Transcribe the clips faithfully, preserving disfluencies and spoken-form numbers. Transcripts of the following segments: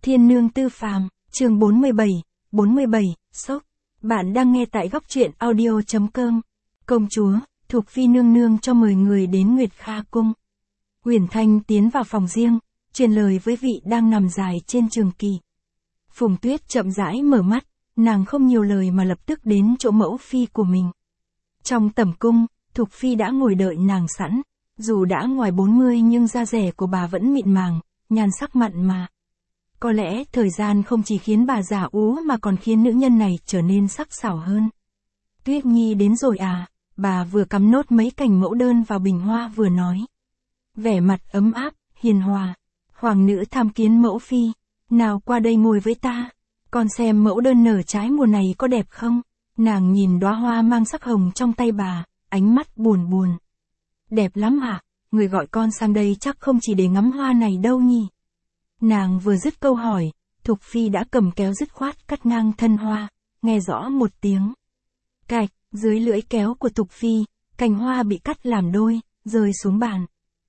Thiên nương tư phàm, chương bốn mươi bảy, bốn mươi bảy, sốc. Bạn đang nghe tại góc truyện audio.com. Công chúa, Thục Phi nương nương cho mời người đến Nguyệt Kha cung. Uyển Thanh tiến vào phòng riêng, truyền lời với vị đang nằm dài trên trường kỳ. Phùng Tuyết chậm rãi mở mắt, nàng không nhiều lời mà lập tức đến chỗ mẫu phi của mình. Trong tẩm cung, Thục Phi đã ngồi đợi nàng sẵn, dù đã ngoài bốn mươi nhưng da dẻ của bà vẫn mịn màng, nhan sắc mặn mà. Có lẽ thời gian không chỉ khiến bà già ú mà còn khiến nữ nhân này trở nên sắc sảo hơn. Tuyết Nhi đến rồi à, bà vừa cắm nốt mấy cành mẫu đơn vào bình hoa vừa nói. Vẻ mặt ấm áp, hiền hòa. Hoàng nữ tham kiến mẫu phi, nào qua đây ngồi với ta, con xem mẫu đơn nở trái mùa này có đẹp không? Nàng nhìn đóa hoa mang sắc hồng trong tay bà, ánh mắt buồn buồn. Đẹp lắm hả, người gọi con sang đây chắc không chỉ để ngắm hoa này đâu nhỉ? Nàng vừa dứt câu hỏi, Thục Phi đã cầm kéo dứt khoát cắt ngang thân hoa, nghe rõ một tiếng. Cạch, dưới lưỡi kéo của Thục Phi, cành hoa bị cắt làm đôi, rơi xuống bàn.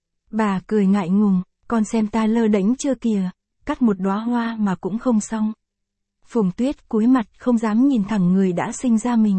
Bà cười ngại ngùng, con xem ta lơ đễnh chưa kìa, cắt một đóa hoa mà cũng không xong. Phùng Tuyết cúi mặt không dám nhìn thẳng người đã sinh ra mình.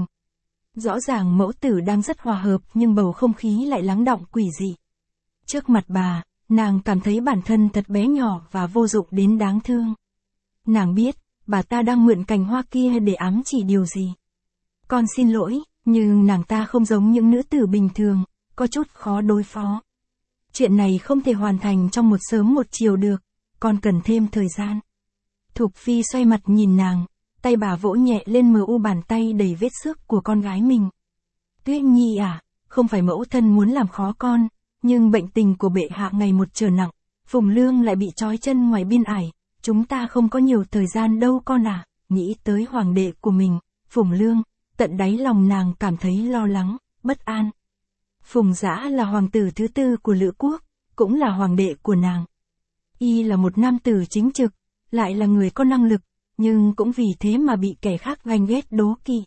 Rõ ràng mẫu tử đang rất hòa hợp nhưng bầu không khí lại lắng đọng quỷ dị. Trước mặt bà, nàng cảm thấy bản thân thật bé nhỏ và vô dụng đến đáng thương. Nàng biết, bà ta đang mượn cành hoa kia để ám chỉ điều gì. Con xin lỗi, nhưng nàng ta không giống những nữ tử bình thường, có chút khó đối phó. Chuyện này không thể hoàn thành trong một sớm một chiều được, còn cần thêm thời gian. Thục Phi xoay mặt nhìn nàng, tay bà vỗ nhẹ lên mờ u bàn tay đầy vết xước của con gái mình. Tuyết Nhi à, không phải mẫu thân muốn làm khó con, nhưng bệnh tình của bệ hạ ngày một trở nặng, Phùng Lương lại bị trói chân ngoài biên ải, chúng ta không có nhiều thời gian đâu con à. Nghĩ tới hoàng đệ của mình, Phùng Lương, tận đáy lòng nàng cảm thấy lo lắng, bất an. Phùng Dã là hoàng tử thứ tư của Lữ quốc, cũng là hoàng đệ của nàng. Y là một nam tử chính trực, lại là người có năng lực, nhưng cũng vì thế mà bị kẻ khác ganh ghét đố kỵ.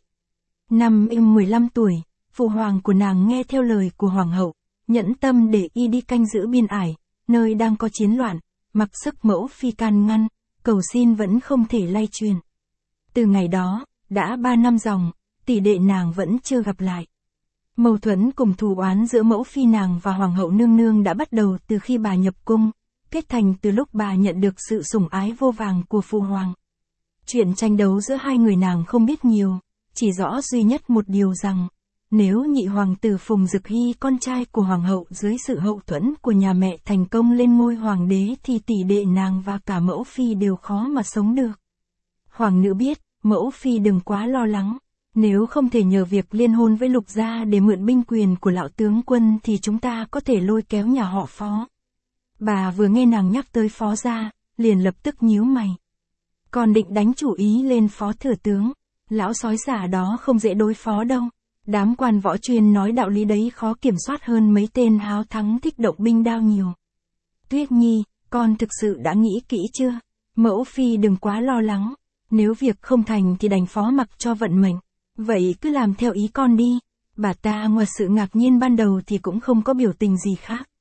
Năm y mười lăm tuổi, phụ hoàng của nàng nghe theo lời của hoàng hậu, nhẫn tâm để y đi canh giữ biên ải, nơi đang có chiến loạn, mặc sức mẫu phi can ngăn, cầu xin vẫn không thể lay truyền. Từ ngày đó, đã ba năm dòng, tỷ đệ nàng vẫn chưa gặp lại. Mâu thuẫn cùng thù oán giữa mẫu phi nàng và hoàng hậu nương nương đã bắt đầu từ khi bà nhập cung, kết thành từ lúc bà nhận được sự sủng ái vô vàng của phụ hoàng. Chuyện tranh đấu giữa hai người nàng không biết nhiều, chỉ rõ duy nhất một điều rằng, nếu nhị hoàng tử Phùng Dực Hy con trai của hoàng hậu dưới sự hậu thuẫn của nhà mẹ thành công lên ngôi hoàng đế thì tỷ đệ nàng và cả mẫu phi đều khó mà sống được. Hoàng nữ biết, mẫu phi đừng quá lo lắng, nếu không thể nhờ việc liên hôn với Lục gia để mượn binh quyền của lão tướng quân thì chúng ta có thể lôi kéo nhà họ Phó. Bà vừa nghe nàng nhắc tới Phó gia, liền lập tức nhíu mày. Còn định đánh chủ ý lên Phó thừa tướng, lão sói giả đó không dễ đối phó đâu. Đám quan võ chuyên nói đạo lý đấy khó kiểm soát hơn mấy tên háo thắng thích động binh đao nhiều. Tuyết Nhi, con thực sự đã nghĩ kỹ chưa? Mẫu phi đừng quá lo lắng, nếu việc không thành thì đành phó mặc cho vận mệnh. Vậy cứ làm theo ý con đi. Bà ta ngoài sự ngạc nhiên ban đầu thì cũng không có biểu tình gì khác.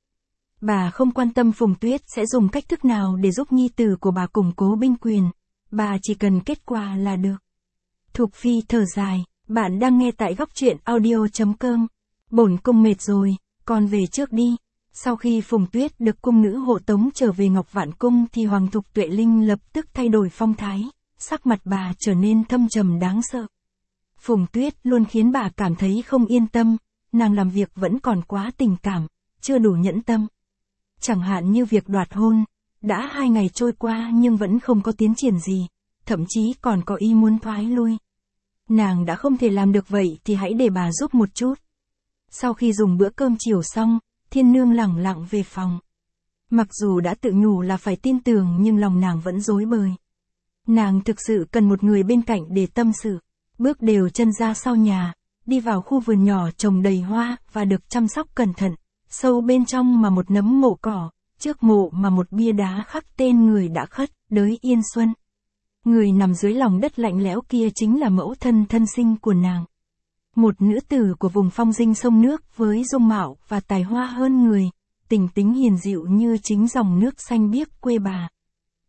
Bà không quan tâm Phùng Tuyết sẽ dùng cách thức nào để giúp nhi tử của bà củng cố binh quyền. Bà chỉ cần kết quả là được. Thục Phi thở dài, bạn đang nghe tại góc truyện audio.com. Bổn cung mệt rồi, con về trước đi. Sau khi Phùng Tuyết được cung nữ hộ tống trở về Ngọc Vạn Cung thì Hoàng Thục Tuệ Linh lập tức thay đổi phong thái, sắc mặt bà trở nên thâm trầm đáng sợ. Phùng Tuyết luôn khiến bà cảm thấy không yên tâm, nàng làm việc vẫn còn quá tình cảm, chưa đủ nhẫn tâm. Chẳng hạn như việc đoạt hôn, đã hai ngày trôi qua nhưng vẫn không có tiến triển gì, thậm chí còn có ý muốn thoái lui. Nàng đã không thể làm được vậy thì hãy để bà giúp một chút. Sau khi dùng bữa cơm chiều xong, Thiên Nương lẳng lặng về phòng. Mặc dù đã tự nhủ là phải tin tưởng nhưng lòng nàng vẫn rối bời. Nàng thực sự cần một người bên cạnh để tâm sự. Bước đều chân ra sau nhà, đi vào khu vườn nhỏ trồng đầy hoa và được chăm sóc cẩn thận. Sâu bên trong mà một nấm mộ cỏ, trước mộ mà một bia đá khắc tên người đã khuất, Đới Yên Xuân. Người nằm dưới lòng đất lạnh lẽo kia chính là mẫu thân thân sinh của nàng. Một nữ tử của vùng phong dinh sông nước với dung mạo và tài hoa hơn người, tình tính hiền dịu như chính dòng nước xanh biếc quê bà.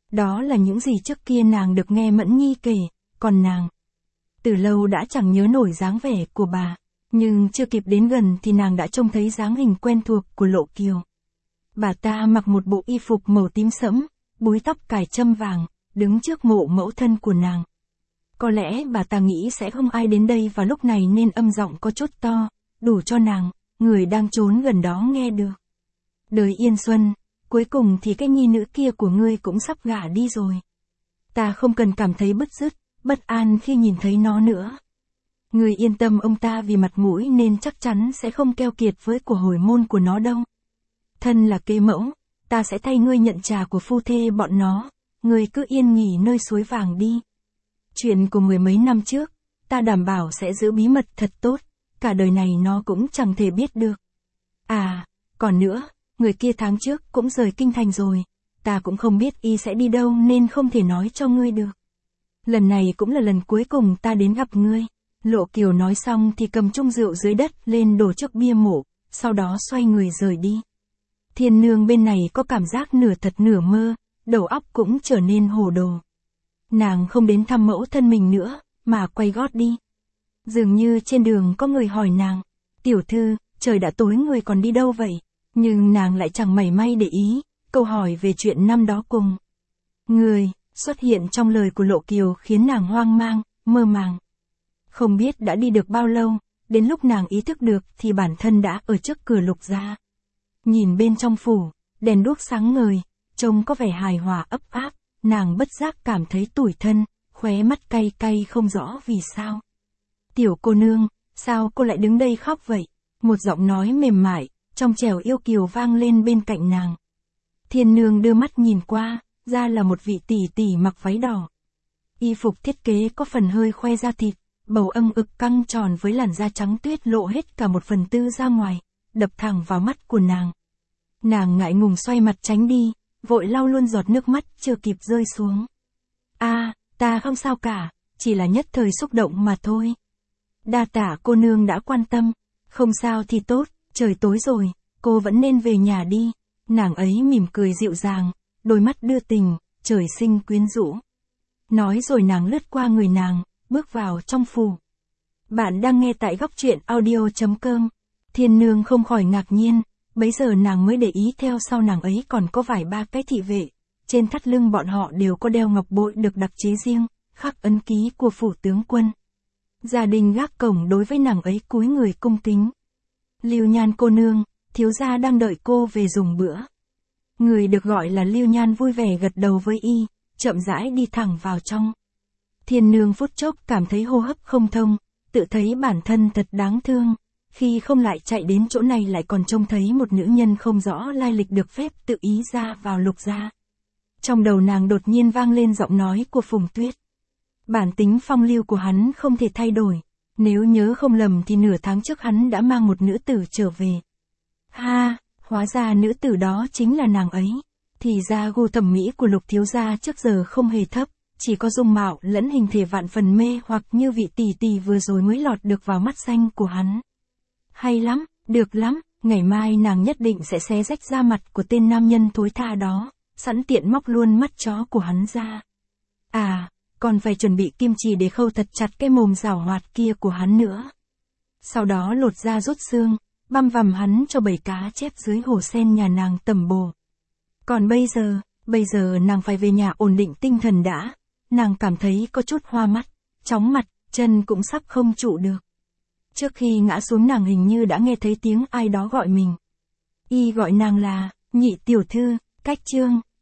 Đó là những gì trước kia nàng được nghe Mẫn Nhi kể, còn nàng từ lâu đã chẳng nhớ nổi dáng vẻ của bà, nhưng chưa kịp đến gần thì nàng đã trông thấy dáng hình quen thuộc của Lộ Kiều. Bà ta mặc một bộ y phục màu tím sẫm, búi tóc cài châm vàng, đứng trước mộ mẫu thân của nàng. Có lẽ bà ta nghĩ sẽ không ai đến đây vào lúc này nên âm giọng có chút to, đủ cho nàng, người đang trốn gần đó nghe được. Đời Yên Xuân, cuối cùng thì cái nhi nữ kia của ngươi cũng sắp gả đi rồi. Ta không cần cảm thấy bứt rứt, bất an khi nhìn thấy nó nữa. Ngươi yên tâm, ông ta vì mặt mũi nên chắc chắn sẽ không keo kiệt với của hồi môn của nó đâu. Thân là kế mẫu, ta sẽ thay ngươi nhận trà của phu thê bọn nó, ngươi cứ yên nghỉ nơi suối vàng đi. Chuyện của mười mấy năm trước, ta đảm bảo sẽ giữ bí mật thật tốt, cả đời này nó cũng chẳng thể biết được. À, còn nữa, người kia tháng trước cũng rời kinh thành rồi, ta cũng không biết y sẽ đi đâu nên không thể nói cho ngươi được. Lần này cũng là lần cuối cùng ta đến gặp ngươi. Lộ Kiều nói xong thì cầm chung rượu dưới đất lên đổ trước bia mộ, sau đó xoay người rời đi. Thiên nương bên này có cảm giác nửa thật nửa mơ, đầu óc cũng trở nên hồ đồ. Nàng không đến thăm mẫu thân mình nữa, mà quay gót đi. Dường như trên đường có người hỏi nàng, tiểu thư, trời đã tối người còn đi đâu vậy? Nhưng nàng lại chẳng mảy may để ý, câu hỏi về chuyện năm đó cùng người xuất hiện trong lời của Lộ Kiều khiến nàng hoang mang, mơ màng. Không biết đã đi được bao lâu, đến lúc nàng ý thức được thì bản thân đã ở trước cửa Lục gia. Nhìn bên trong phủ, đèn đuốc sáng ngời, trông có vẻ hài hòa ấp áp, nàng bất giác cảm thấy tủi thân, khóe mắt cay cay không rõ vì sao. Tiểu cô nương, sao cô lại đứng đây khóc vậy? Một giọng nói mềm mại, trong trẻo yêu kiều vang lên bên cạnh nàng. Thiên nương đưa mắt nhìn qua, ra là một vị tỷ tỷ mặc váy đỏ. Y phục thiết kế có phần hơi khoe da thịt, bầu âm ực căng tròn với làn da trắng tuyết lộ hết cả một phần tư ra ngoài, đập thẳng vào mắt của nàng. Nàng ngại ngùng xoay mặt tránh đi, vội lau luôn giọt nước mắt chưa kịp rơi xuống. A, à, ta không sao cả, chỉ là nhất thời xúc động mà thôi. Đa tả cô nương đã quan tâm, không sao thì tốt, trời tối rồi, cô vẫn nên về nhà đi. Nàng ấy mỉm cười dịu dàng, đôi mắt đưa tình, trời sinh quyến rũ. Nói rồi nàng lướt qua người nàng, bước vào trong phủ. Bạn đang nghe tại góc truyện audio chấm com. Thiên nương không khỏi ngạc nhiên, bấy giờ nàng mới để ý theo sau nàng ấy còn có vài ba cái thị vệ. Trên thắt lưng bọn họ đều có đeo ngọc bội được đặc chế riêng, khắc ấn ký của phủ tướng quân. Gia đình gác cổng đối với nàng ấy cúi người cung kính. Lưu Nhan cô nương, thiếu gia đang đợi cô về dùng bữa. Người được gọi là Lưu Nhan vui vẻ gật đầu với y, chậm rãi đi thẳng vào trong. Thiên nương phút chốc cảm thấy hô hấp không thông, tự thấy bản thân thật đáng thương, khi không lại chạy đến chỗ này lại còn trông thấy một nữ nhân không rõ lai lịch được phép tự ý ra vào Lục gia. Trong đầu nàng đột nhiên vang lên giọng nói của Phùng Tuyết. Bản tính phong lưu của hắn không thể thay đổi, nếu nhớ không lầm thì nửa tháng trước hắn đã mang một nữ tử trở về. Ha, hóa ra nữ tử đó chính là nàng ấy. Thì ra gu thẩm mỹ của Lục thiếu gia trước giờ không hề thấp, chỉ có dung mạo lẫn hình thể vạn phần mê hoặc như vị tỷ tỷ vừa rồi mới lọt được vào mắt xanh của hắn. Hay lắm, được lắm, ngày mai nàng nhất định sẽ xé rách da mặt của tên nam nhân thối tha đó, sẵn tiện móc luôn mắt chó của hắn ra. À, còn phải chuẩn bị kim chì để khâu thật chặt cái mồm giảo hoạt kia của hắn nữa. Sau đó lột da rút xương, băm vằm hắn cho bầy cá chép dưới hồ sen nhà nàng tẩm bổ. Còn bây giờ, bây giờ nàng phải về nhà ổn định tinh thần đã. Nàng cảm thấy có chút hoa mắt, chóng mặt, chân cũng sắp không trụ được. Trước khi ngã xuống nàng hình như đã nghe thấy tiếng ai đó gọi mình. Y gọi nàng là, nhị tiểu thư, cách chương.